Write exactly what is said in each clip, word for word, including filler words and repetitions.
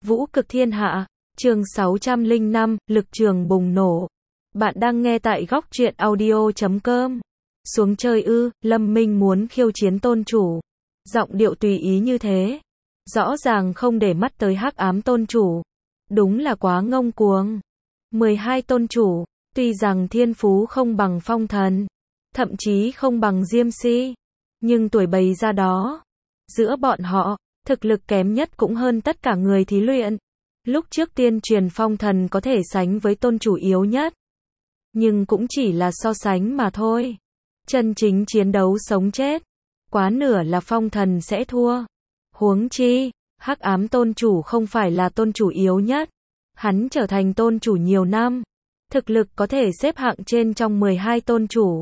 Vũ cực thiên hạ, chương sáu trăm lẻ năm, lực trường bùng nổ. Bạn đang nghe tại góc truyện audio chấm com. Xuống chơi ư, Lâm Minh muốn khiêu chiến tôn chủ. Giọng điệu tùy ý như thế. Rõ ràng không để mắt tới hắc ám tôn chủ. Đúng là quá ngông cuồng. mười hai tôn chủ, tuy rằng thiên phú không bằng Phong Thần, thậm chí không bằng Diêm Si, nhưng tuổi bày ra đó. Giữa bọn họ, thực lực kém nhất cũng hơn tất cả người thí luyện. Lúc trước tiên truyền Phong Thần có thể sánh với tôn chủ yếu nhất, nhưng cũng chỉ là so sánh mà thôi. Chân chính chiến đấu sống chết, quá nửa là Phong Thần sẽ thua. Huống chi, hắc ám tôn chủ không phải là tôn chủ yếu nhất. Hắn trở thành tôn chủ nhiều năm, thực lực có thể xếp hạng trên trong mười hai tôn chủ.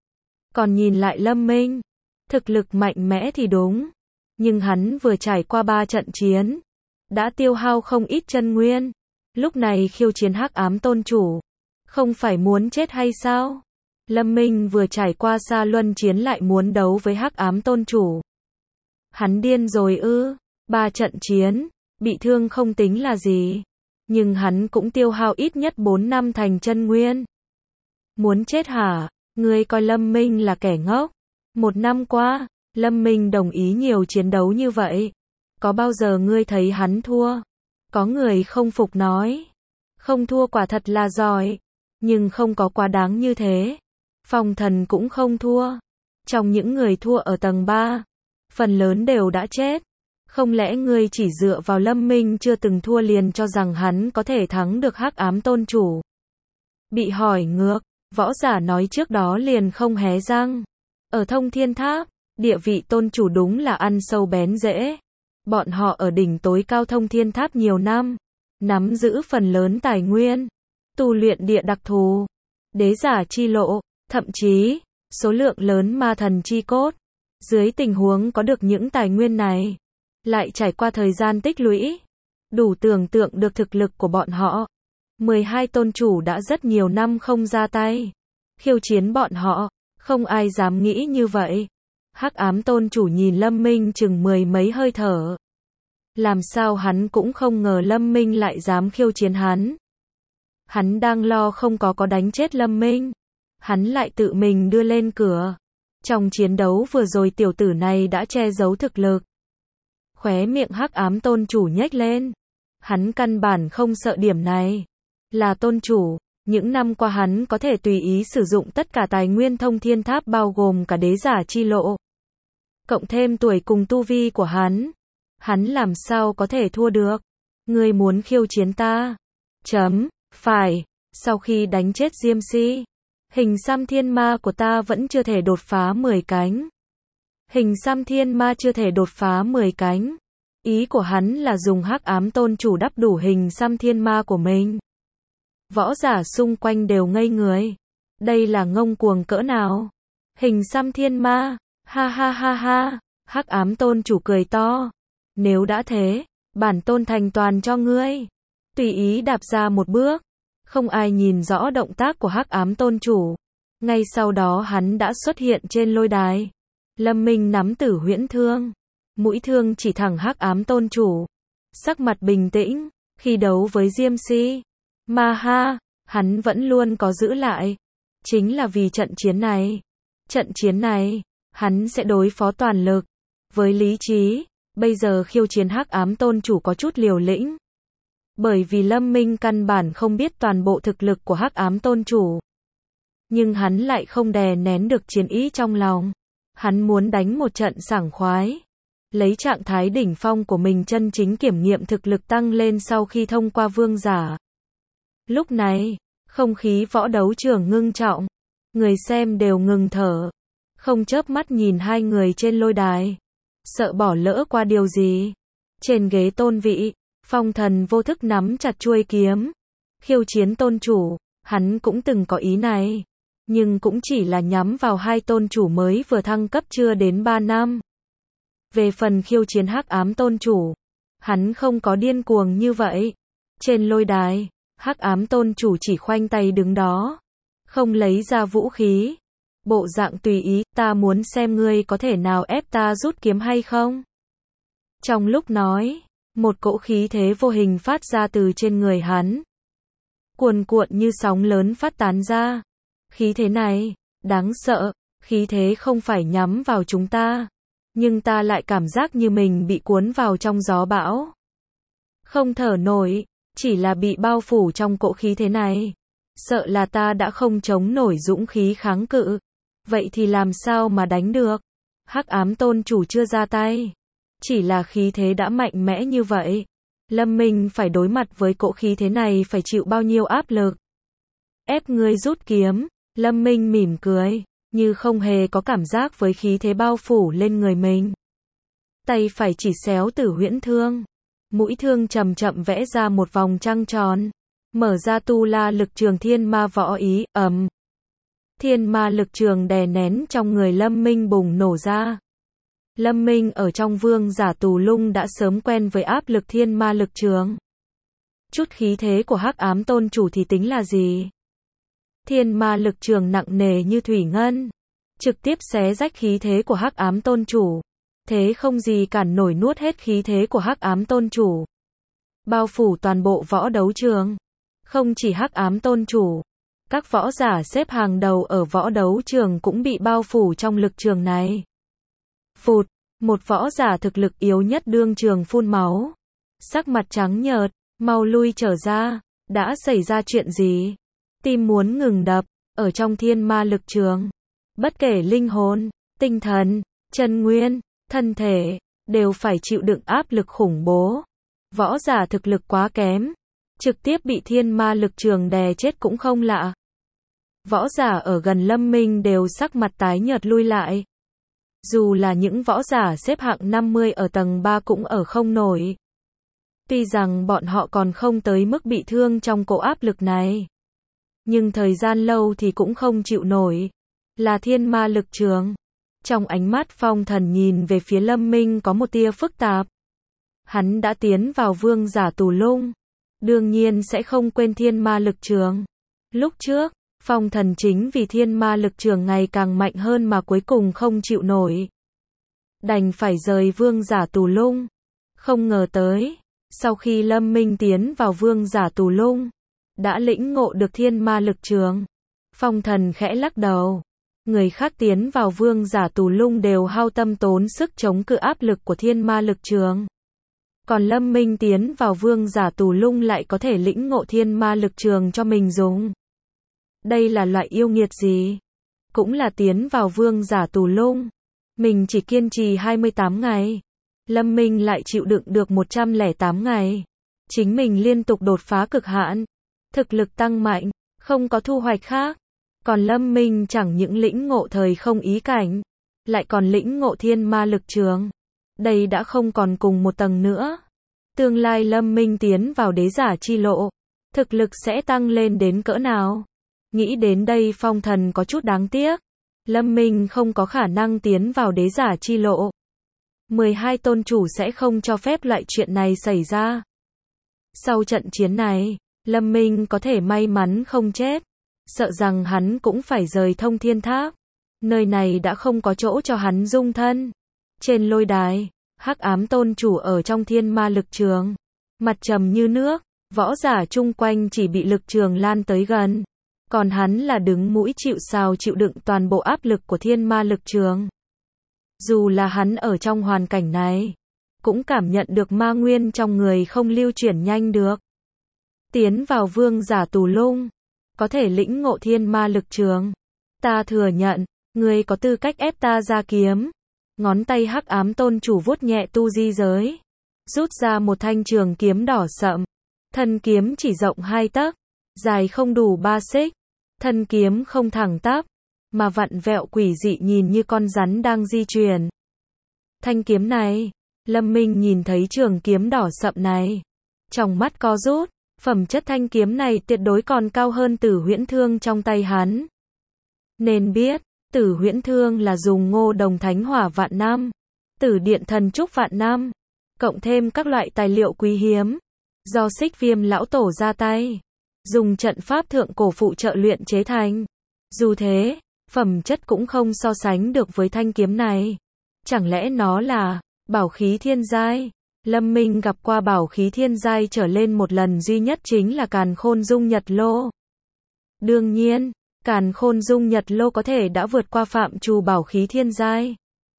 Còn nhìn lại Lâm Minh, thực lực mạnh mẽ thì đúng, nhưng hắn vừa trải qua ba trận chiến, đã tiêu hao không ít chân nguyên. Lúc này khiêu chiến hắc ám tôn chủ, không phải muốn chết hay sao? Lâm Minh vừa trải qua Sa Luân chiến lại muốn đấu với hắc ám tôn chủ. Hắn điên rồi ư? Ba trận chiến, bị thương không tính là gì, nhưng hắn cũng tiêu hao ít nhất bốn năm thành chân nguyên. Muốn chết hả? Ngươi coi Lâm Minh là kẻ ngốc. Một năm qua, Lâm Minh đồng ý nhiều chiến đấu như vậy. Có bao giờ ngươi thấy hắn thua? Có người không phục nói. Không thua quả thật là giỏi, nhưng không có quá đáng như thế. Phong Thần cũng không thua. Trong những người thua ở tầng ba, phần lớn đều đã chết. Không lẽ ngươi chỉ dựa vào Lâm Minh chưa từng thua liền cho rằng hắn có thể thắng được hắc ám tôn chủ? Bị hỏi ngược, võ giả nói trước đó liền không hé răng. Ở Thông Thiên Tháp, địa vị tôn chủ đúng là ăn sâu bén rễ. Bọn họ ở đỉnh tối cao Thông Thiên Tháp nhiều năm, nắm giữ phần lớn tài nguyên, tu luyện địa đặc thù, đế giả chi lộ, thậm chí số lượng lớn ma thần chi cốt. Dưới tình huống có được những tài nguyên này, lại trải qua thời gian tích lũy, đủ tưởng tượng được thực lực của bọn họ. mười hai tôn chủ đã rất nhiều năm không ra tay khiêu chiến bọn họ, không ai dám nghĩ như vậy. Hắc ám tôn chủ nhìn Lâm Minh chừng mười mấy hơi thở. Làm sao hắn cũng không ngờ Lâm Minh lại dám khiêu chiến hắn. Hắn đang lo không có có đánh chết Lâm Minh, hắn lại tự mình đưa lên cửa. Trong chiến đấu vừa rồi tiểu tử này đã che giấu thực lực. Khóe miệng hắc ám tôn chủ nhếch lên. Hắn căn bản không sợ điểm này. Là tôn chủ, những năm qua hắn có thể tùy ý sử dụng tất cả tài nguyên Thông Thiên Tháp bao gồm cả đế giả chi lộ. Cộng thêm tuổi cùng tu vi của hắn, hắn làm sao có thể thua được? Ngươi muốn khiêu chiến ta? Chấm, phải, sau khi đánh chết Diêm Si, hình xăm thiên ma của ta vẫn chưa thể đột phá mười cánh. Hình xăm thiên ma chưa thể đột phá mười cánh. Ý của hắn là dùng hắc ám tôn chủ đắp đủ hình xăm thiên ma của mình. Võ giả xung quanh đều ngây người. Đây là ngông cuồng cỡ nào? Hình xăm thiên ma, ha ha ha ha, hắc ám tôn chủ cười to. Nếu đã thế, bản tôn thành toàn cho ngươi. Tùy ý đạp ra một bước, không ai nhìn rõ động tác của hắc ám tôn chủ. Ngay sau đó hắn đã xuất hiện trên lôi đài. Lâm Minh nắm tử huyễn thương, mũi thương chỉ thẳng hắc ám tôn chủ. Sắc mặt bình tĩnh, khi đấu với Diêm Si, ma ha, hắn vẫn luôn có giữ lại. Chính là vì trận chiến này. Trận chiến này, hắn sẽ đối phó toàn lực, với lý trí. Bây giờ khiêu chiến hắc ám tôn chủ có chút liều lĩnh. Bởi vì Lâm Minh căn bản không biết toàn bộ thực lực của hắc ám tôn chủ. Nhưng hắn lại không đè nén được chiến ý trong lòng. Hắn muốn đánh một trận sảng khoái. Lấy trạng thái đỉnh phong của mình chân chính kiểm nghiệm thực lực tăng lên sau khi thông qua vương giả. Lúc này, không khí võ đấu trường ngưng trọng. Người xem đều ngừng thở. Không chớp mắt nhìn hai người trên lôi đài. Sợ bỏ lỡ qua điều gì. Trên ghế tôn vị, Phong Thần vô thức nắm chặt chuôi kiếm. Khiêu chiến tôn chủ, hắn cũng từng có ý này. Nhưng cũng chỉ là nhắm vào hai tôn chủ mới vừa thăng cấp chưa đến ba năm. Về phần khiêu chiến hắc ám tôn chủ, hắn không có điên cuồng như vậy. Trên lôi đài, hắc ám tôn chủ chỉ khoanh tay đứng đó, không lấy ra vũ khí. Bộ dạng tùy ý, ta muốn xem ngươi có thể nào ép ta rút kiếm hay không. Trong lúc nói, Một cỗ khí thế vô hình phát ra từ trên người hắn. Cuồn cuộn như sóng lớn phát tán ra. Khí thế này, đáng sợ, khí thế không phải nhắm vào chúng ta. Nhưng ta lại cảm giác như mình bị cuốn vào trong gió bão. Không thở nổi, chỉ là bị bao phủ trong cỗ khí thế này. Sợ là ta đã không chống nổi dũng khí kháng cự. Vậy thì làm sao mà đánh được? Hắc ám tôn chủ chưa ra tay. Chỉ là khí thế đã mạnh mẽ như vậy. Lâm Minh phải đối mặt với cỗ khí thế này phải chịu bao nhiêu áp lực. Ép ngươi rút kiếm, Lâm Minh mỉm cười, như không hề có cảm giác với khí thế bao phủ lên người mình. Tay phải chỉ xéo Tử Huyễn Thương. Mũi thương chậm chậm vẽ ra một vòng trăng tròn. Mở ra tu la lực trường thiên ma võ ý, ầm. Thiên ma lực trường đè nén trong người Lâm Minh bùng nổ ra. Lâm Minh ở trong vương giả tù lung đã sớm quen với áp lực thiên ma lực trường. Chút khí thế của hắc ám tôn chủ thì tính là gì? Thiên ma lực trường nặng nề như thủy ngân. Trực tiếp xé rách khí thế của hắc ám tôn chủ. Thế không gì cản nổi nuốt hết khí thế của hắc ám tôn chủ. Bao phủ toàn bộ võ đấu trường. Không chỉ hắc ám tôn chủ. Các võ giả xếp hàng đầu ở võ đấu trường cũng bị bao phủ trong lực trường này. Phụt, một võ giả thực lực yếu nhất đương trường phun máu. Sắc mặt trắng nhợt, mau lui trở ra, đã xảy ra chuyện gì? Tim muốn ngừng đập, ở trong thiên ma lực trường. Bất kể linh hồn, tinh thần, chân nguyên, thân thể, đều phải chịu đựng áp lực khủng bố. Võ giả thực lực quá kém, trực tiếp bị thiên ma lực trường đè chết cũng không lạ. Võ giả ở gần Lâm Minh đều sắc mặt tái nhợt lui lại. Dù là những võ giả xếp hạng năm mươi ở tầng ba cũng ở không nổi. Tuy rằng bọn họ còn không tới mức bị thương trong cỗ áp lực này. Nhưng thời gian lâu thì cũng không chịu nổi. Là thiên ma lực trường. Trong ánh mắt Phong Thần nhìn về phía Lâm Minh có một tia phức tạp. Hắn đã tiến vào vương giả tù lung. Đương nhiên sẽ không quên thiên ma lực trường. Lúc trước, Phong Thần chính vì thiên ma lực trường ngày càng mạnh hơn mà cuối cùng không chịu nổi. Đành phải rời vương giả tù lung. Không ngờ tới, sau khi Lâm Minh tiến vào vương giả tù lung, đã lĩnh ngộ được thiên ma lực trường. Phong Thần khẽ lắc đầu. Người khác tiến vào vương giả tù lung đều hao tâm tốn sức chống cự áp lực của thiên ma lực trường. Còn Lâm Minh tiến vào vương giả tù lung lại có thể lĩnh ngộ thiên ma lực trường cho mình dùng. Đây là loại yêu nghiệt gì? Cũng là tiến vào vương giả tù lung. Mình chỉ kiên trì hai mươi tám ngày. Lâm Minh lại chịu đựng được một trăm lẻ tám ngày. Chính mình liên tục đột phá cực hạn. Thực lực tăng mạnh, không có thu hoạch khác. Còn Lâm Minh chẳng những lĩnh ngộ thời không ý cảnh, lại còn lĩnh ngộ thiên ma lực trường. Đây đã không còn cùng một tầng nữa. Tương lai Lâm Minh tiến vào đế giả chi lộ, thực lực sẽ tăng lên đến cỡ nào? Nghĩ đến đây Phong Thần có chút đáng tiếc. Lâm Minh không có khả năng tiến vào đế giả chi lộ. mười hai tôn chủ sẽ không cho phép loại chuyện này xảy ra. Sau trận chiến này, Lâm Minh có thể may mắn không chết. Sợ rằng hắn cũng phải rời Thông Thiên Tháp. Nơi này đã không có chỗ cho hắn dung thân. Trên lôi đài, hắc ám tôn chủ ở trong thiên ma lực trường. Mặt trầm như nước, võ giả chung quanh chỉ bị lực trường lan tới gần. Còn hắn là đứng mũi chịu sào chịu đựng toàn bộ áp lực của thiên ma lực trường. Dù là hắn ở trong hoàn cảnh này, cũng cảm nhận được ma nguyên trong người không lưu chuyển nhanh được. Tiến vào vương giả tù lung, có thể lĩnh ngộ thiên ma lực trường. Ta thừa nhận, ngươi có tư cách ép ta ra kiếm. Ngón tay hắc ám tôn chủ vuốt nhẹ tu di giới. Rút ra một thanh trường kiếm đỏ sậm. Thân kiếm chỉ rộng hai tấc, dài không đủ ba xích. Thân kiếm không thẳng tắp, mà vặn vẹo quỷ dị nhìn như con rắn đang di chuyển. Thanh kiếm này, Lâm Minh nhìn thấy trường kiếm đỏ sậm này. Trong mắt co rút, phẩm chất thanh kiếm này tuyệt đối còn cao hơn Tử Huyễn Thương trong tay hắn. Nên biết, Tử Huyễn Thương là dùng ngô đồng thánh hỏa vạn năm, tử điện thần trúc vạn năm, cộng thêm các loại tài liệu quý hiếm, do Xích Viêm lão tổ ra tay, dùng trận pháp thượng cổ phụ trợ luyện chế thành. Dù thế, phẩm chất cũng không so sánh được với thanh kiếm này. Chẳng lẽ nó là bảo khí thiên giai, Lâm Minh gặp qua bảo khí thiên giai trở lên một lần duy nhất chính là Càn Khôn Dung Nhật Lô. Đương nhiên, Càn Khôn Dung Nhật Lô có thể đã vượt qua phạm trù bảo khí thiên giai.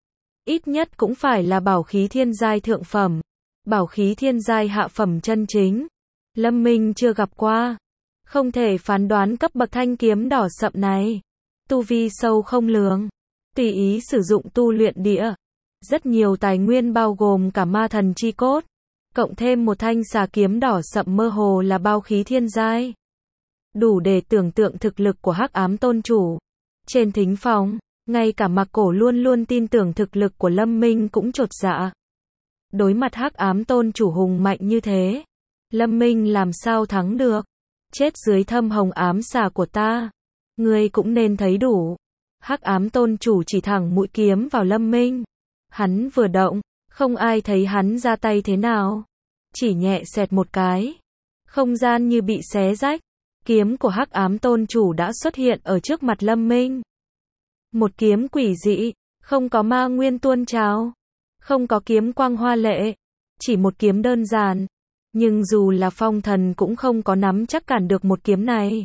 Ít nhất cũng phải là bảo khí thiên giai thượng phẩm. Bảo khí thiên giai hạ phẩm chân chính, Lâm Minh chưa gặp qua. Không thể phán đoán cấp bậc thanh kiếm đỏ sậm này. Tu vi sâu không lường. Tùy ý sử dụng tu luyện địa. Rất nhiều tài nguyên bao gồm cả ma thần chi cốt. Cộng thêm một thanh xà kiếm đỏ sậm mơ hồ là bao khí thiên giai. Đủ để tưởng tượng thực lực của Hắc Ám Tôn Chủ. Trên thính phòng, ngay cả Mạc Cổ luôn luôn tin tưởng thực lực của Lâm Minh cũng chột dạ. Đối mặt Hắc Ám Tôn Chủ hùng mạnh như thế, Lâm Minh làm sao thắng được? Chết dưới thâm hồng ám xà của ta. Ngươi cũng nên thấy đủ. Hắc Ám Tôn Chủ chỉ thẳng mũi kiếm vào Lâm Minh. Hắn vừa động, không ai thấy hắn ra tay thế nào. Chỉ nhẹ xẹt một cái. Không gian như bị xé rách. Kiếm của Hắc Ám Tôn Chủ đã xuất hiện ở trước mặt Lâm Minh. Một kiếm quỷ dị, không có ma nguyên tuôn trào, không có kiếm quang hoa lệ, chỉ một kiếm đơn giản. Nhưng dù là phong thần cũng không có nắm chắc cản được một kiếm này.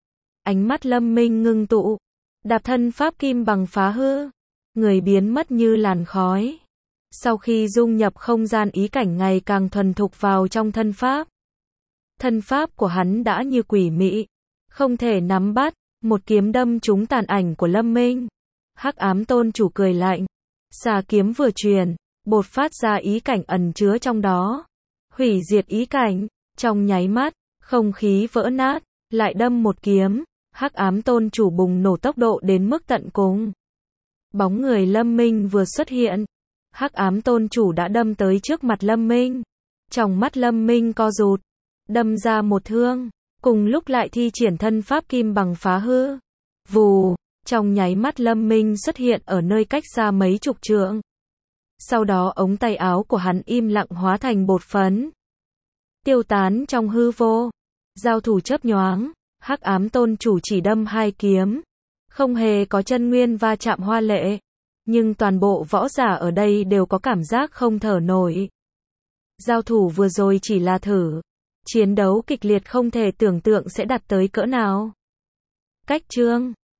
Ánh mắt Lâm Minh ngưng tụ, đạp thân pháp kim bằng phá hư, người biến mất như làn khói. Sau khi dung nhập không gian ý cảnh ngày càng thuần thục vào trong thân pháp, thân pháp của hắn đã như quỷ mị, không thể nắm bắt, một kiếm đâm trúng tàn ảnh của Lâm Minh. Hắc Ám Tôn Chủ cười lạnh, xà kiếm vừa truyền, bột phát ra ý cảnh ẩn chứa trong đó. Hủy diệt ý cảnh, trong nháy mắt, không khí vỡ nát, lại đâm một kiếm, Hắc Ám Tôn Chủ bùng nổ tốc độ đến mức tận cùng. Bóng người Lâm Minh vừa xuất hiện, Hắc Ám Tôn Chủ đã đâm tới trước mặt Lâm Minh. Trong mắt Lâm Minh co rụt, đâm ra một thương, cùng lúc lại thi triển thân pháp kim bằng phá hư. Vù, trong nháy mắt Lâm Minh xuất hiện ở nơi cách xa mấy chục trượng. Sau đó ống tay áo của hắn im lặng hóa thành bột phấn, tiêu tán trong hư vô. Giao thủ chớp nhoáng, Hắc Ám Tôn Chủ chỉ đâm hai kiếm, không hề có chân nguyên va chạm hoa lệ, nhưng toàn bộ võ giả ở đây đều có cảm giác không thở nổi. Giao thủ vừa rồi chỉ là thử, chiến đấu kịch liệt không thể tưởng tượng sẽ đạt tới cỡ nào. Cách chương